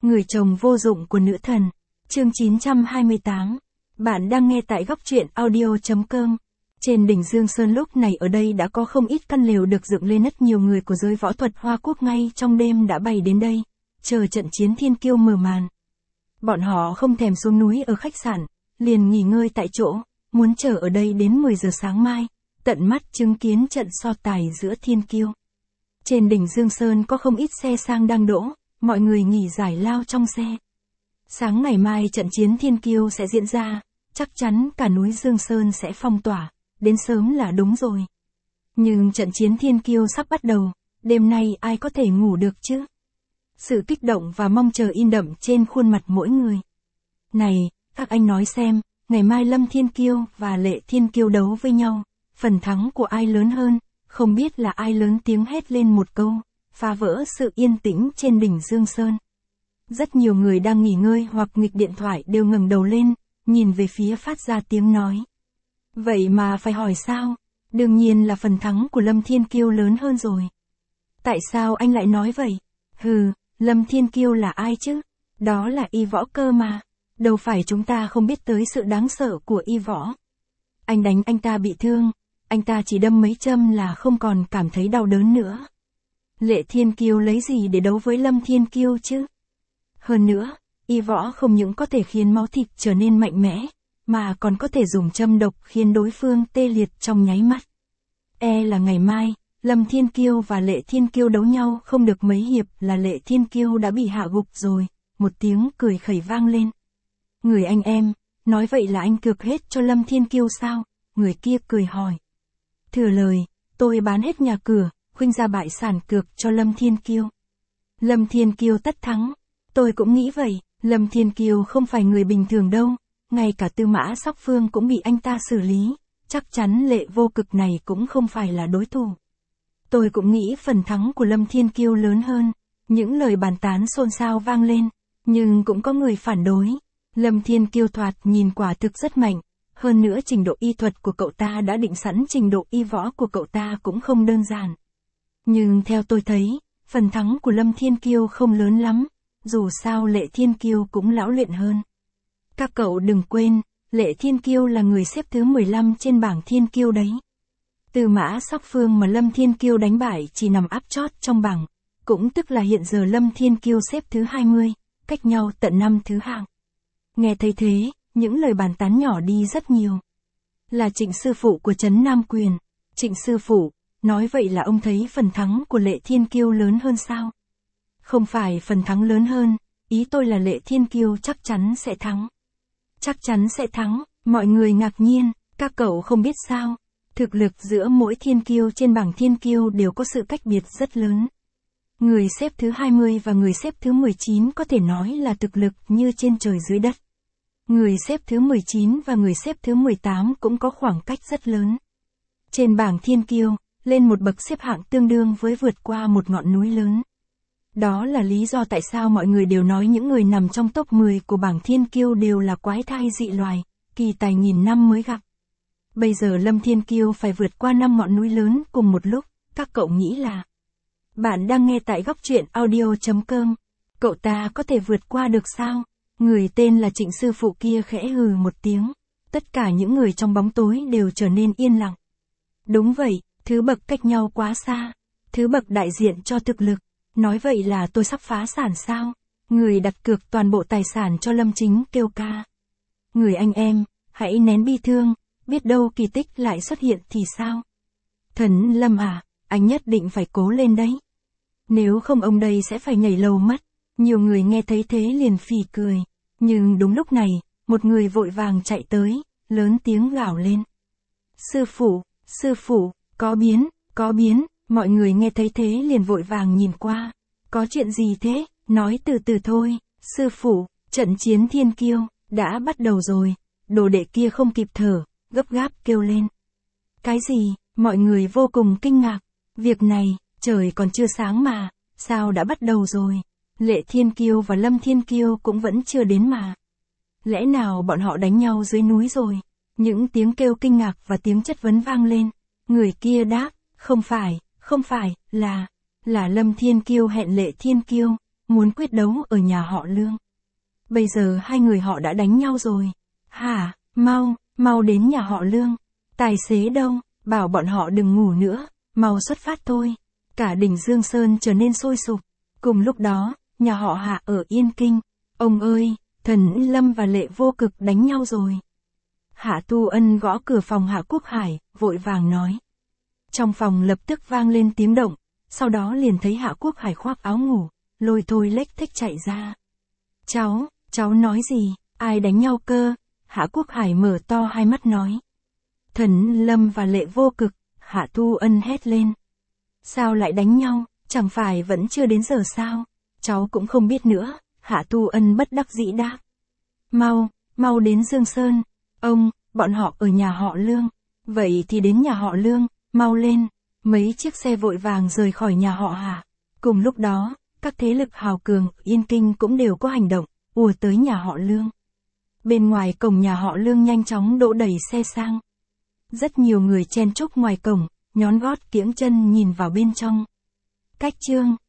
Người chồng vô dụng của nữ thần. Chương 928. Bạn đang nghe tại góc truyện audio.com. Trên đỉnh Dương Sơn lúc này ở đây đã có không ít căn lều được dựng lên, rất nhiều người của giới võ thuật Hoa Quốc ngay trong đêm đã bay đến đây, chờ trận chiến thiên kiêu mở màn. Bọn họ không thèm xuống núi ở khách sạn, liền nghỉ ngơi tại chỗ, muốn chờ ở đây đến 10 giờ sáng mai, tận mắt chứng kiến trận so tài giữa thiên kiêu. Trên đỉnh Dương Sơn có không ít xe sang đang đỗ, mọi người nghỉ giải lao trong xe. Sáng ngày mai trận chiến thiên kiêu sẽ diễn ra, chắc chắn cả núi Dương Sơn sẽ phong tỏa, đến sớm là đúng rồi. Nhưng trận chiến thiên kiêu sắp bắt đầu, đêm nay ai có thể ngủ được chứ? Sự kích động và mong chờ in đậm trên khuôn mặt mỗi người. Này, các anh nói xem, ngày mai Lâm Thiên Kiêu và Lệ Thiên Kiêu đấu với nhau, phần thắng của ai lớn hơn? Không biết là ai lớn tiếng hét lên một câu, phá vỡ sự yên tĩnh trên đỉnh Dương Sơn. Rất nhiều người đang nghỉ ngơi hoặc nghịch điện thoại đều ngẩng đầu lên, nhìn về phía phát ra tiếng nói. Vậy mà phải hỏi sao? Đương nhiên là phần thắng của Lâm Thiên Kiêu lớn hơn rồi. Tại sao anh lại nói vậy? Hừ, Lâm Thiên Kiêu là ai chứ? Đó là Y Võ cơ mà. Đâu phải chúng ta không biết tới sự đáng sợ của Y Võ. Anh đánh anh ta bị thương, anh ta chỉ đâm mấy châm là không còn cảm thấy đau đớn nữa. Lệ Thiên Kiêu lấy gì để đấu với Lâm Thiên Kiêu chứ? Hơn nữa, Y Võ không những có thể khiến máu thịt trở nên mạnh mẽ, mà còn có thể dùng châm độc khiến đối phương tê liệt trong nháy mắt. Là ngày mai, Lâm Thiên Kiêu và Lệ Thiên Kiêu đấu nhau không được mấy hiệp là Lệ Thiên Kiêu đã bị hạ gục rồi, một tiếng cười khẩy vang lên. Người anh em, nói vậy là anh cược hết cho Lâm Thiên Kiêu sao? Người kia cười hỏi. Thừa lời, tôi bán hết nhà cửa, khuynh ra bại sản cược cho Lâm Thiên Kiêu. Lâm Thiên Kiêu tất thắng. Tôi cũng nghĩ vậy, Lâm Thiên Kiêu không phải người bình thường đâu, ngay cả Tư Mã Sóc Phương cũng bị anh ta xử lý, chắc chắn Lệ Vô Cực này cũng không phải là đối thủ. Tôi cũng nghĩ phần thắng của Lâm Thiên Kiêu lớn hơn, những lời bàn tán xôn xao vang lên, nhưng cũng có người phản đối. Lâm Thiên Kiêu thoạt nhìn quả thực rất mạnh, hơn nữa trình độ y thuật của cậu ta đã định sẵn, trình độ y võ của cậu ta cũng không đơn giản. Nhưng theo tôi thấy, phần thắng của Lâm Thiên Kiêu không lớn lắm, dù sao Lệ Thiên Kiêu cũng lão luyện hơn. Các cậu đừng quên, Lệ Thiên Kiêu là người xếp thứ 15 trên bảng Thiên Kiêu đấy. Tư Mã Sóc Phương mà Lâm Thiên Kiêu đánh bại chỉ nằm áp chót trong bảng, cũng tức là hiện giờ Lâm Thiên Kiêu xếp thứ 20, cách nhau tận 5 thứ hạng. Nghe thấy thế, những lời bàn tán nhỏ đi rất nhiều. Là Trịnh sư phụ của Trấn Nam Quyền. Trịnh sư phụ, nói vậy là ông thấy phần thắng của Lệ Thiên Kiêu lớn hơn sao? Không phải phần thắng lớn hơn, ý tôi là Lệ Thiên Kiêu chắc chắn sẽ thắng. Chắc chắn sẽ thắng, mọi người ngạc nhiên, các cậu không biết sao? Thực lực giữa mỗi thiên kiêu trên bảng thiên kiêu đều có sự cách biệt rất lớn. Người xếp thứ 20 và người xếp thứ 19 có thể nói là thực lực như trên trời dưới đất. Người xếp thứ 19 và người xếp thứ 18 cũng có khoảng cách rất lớn. Trên bảng thiên kiêu, lên một bậc xếp hạng tương đương với vượt qua một ngọn núi lớn. Đó là lý do tại sao mọi người đều nói những người nằm trong top 10 của bảng thiên kiêu đều là quái thai dị loài, kỳ tài nghìn năm mới gặp. Bây giờ Lâm Thiên Kiêu phải vượt qua 5 ngọn núi lớn cùng một lúc, các cậu nghĩ là... Bạn đang nghe tại góc truyện audio.com. Cậu ta có thể vượt qua được sao? Người tên là Trịnh sư phụ kia khẽ hừ một tiếng. Tất cả những người trong bóng tối đều trở nên yên lặng. Đúng vậy, thứ bậc cách nhau quá xa. Thứ bậc đại diện cho thực lực. Nói vậy là tôi sắp phá sản sao? Người đặt cược toàn bộ tài sản cho Lâm Chính kêu ca. Người anh em, hãy nén bi thương, biết đâu kỳ tích lại xuất hiện thì sao? Thần Lâm à, anh nhất định phải cố lên đấy. Nếu không ông đây sẽ phải nhảy lầu mất. Nhiều người nghe thấy thế liền phì cười. Nhưng đúng lúc này, một người vội vàng chạy tới, lớn tiếng gào lên. Sư phụ, có biến, mọi người nghe thấy thế liền vội vàng nhìn qua. Có chuyện gì thế, nói từ từ thôi, sư phụ, trận chiến thiên kiêu, đã bắt đầu rồi. Đồ đệ kia không kịp thở, gấp gáp kêu lên. Cái gì, mọi người vô cùng kinh ngạc. Việc này, trời còn chưa sáng mà, sao đã bắt đầu rồi? Lệ Thiên Kiêu và Lâm Thiên Kiêu cũng vẫn chưa đến mà. Lẽ nào bọn họ đánh nhau dưới núi rồi? Những tiếng kêu kinh ngạc và tiếng chất vấn vang lên. Người kia đáp, không phải, là Lâm Thiên Kiêu hẹn Lệ Thiên Kiêu. muốn quyết đấu ở nhà họ Lương. Bây giờ hai người họ đã đánh nhau rồi. Hả, mau đến nhà họ Lương. Tài xế đâu, bảo bọn họ đừng ngủ nữa, mau xuất phát thôi. Cả đỉnh Dương Sơn trở nên sôi sục. Cùng lúc đó, nhà họ Hạ ở Yên Kinh. Ông ơi, Thần Lâm và Lệ Vô Cực đánh nhau rồi. Hạ Tu Ân gõ cửa phòng Hạ Quốc Hải, vội vàng nói. Trong phòng lập tức vang lên tiếng động, sau đó liền thấy Hạ Quốc Hải khoác áo ngủ, lôi thôi lếch thếch chạy ra. Cháu nói gì, ai đánh nhau cơ? Hạ Quốc Hải mở to hai mắt nói. Thần Lâm và Lệ Vô Cực, Hạ Tu Ân hét lên. Sao lại đánh nhau, chẳng phải vẫn chưa đến giờ sao? Cháu cũng không biết nữa, Hạ Tu Ân bất đắc dĩ đáp. Mau đến Dương Sơn. Bọn họ ở nhà họ Lương. Vậy thì đến nhà họ Lương, mau lên. Mấy chiếc xe vội vàng rời khỏi nhà họ Hạ. Cùng lúc đó, các thế lực hào cường Yên Kinh cũng đều có hành động, ùa tới nhà họ Lương. Bên ngoài cổng nhà họ Lương nhanh chóng đỗ đầy xe sang. Rất nhiều người chen chúc ngoài cổng, nhón gót kiễng chân nhìn vào bên trong. Cách chương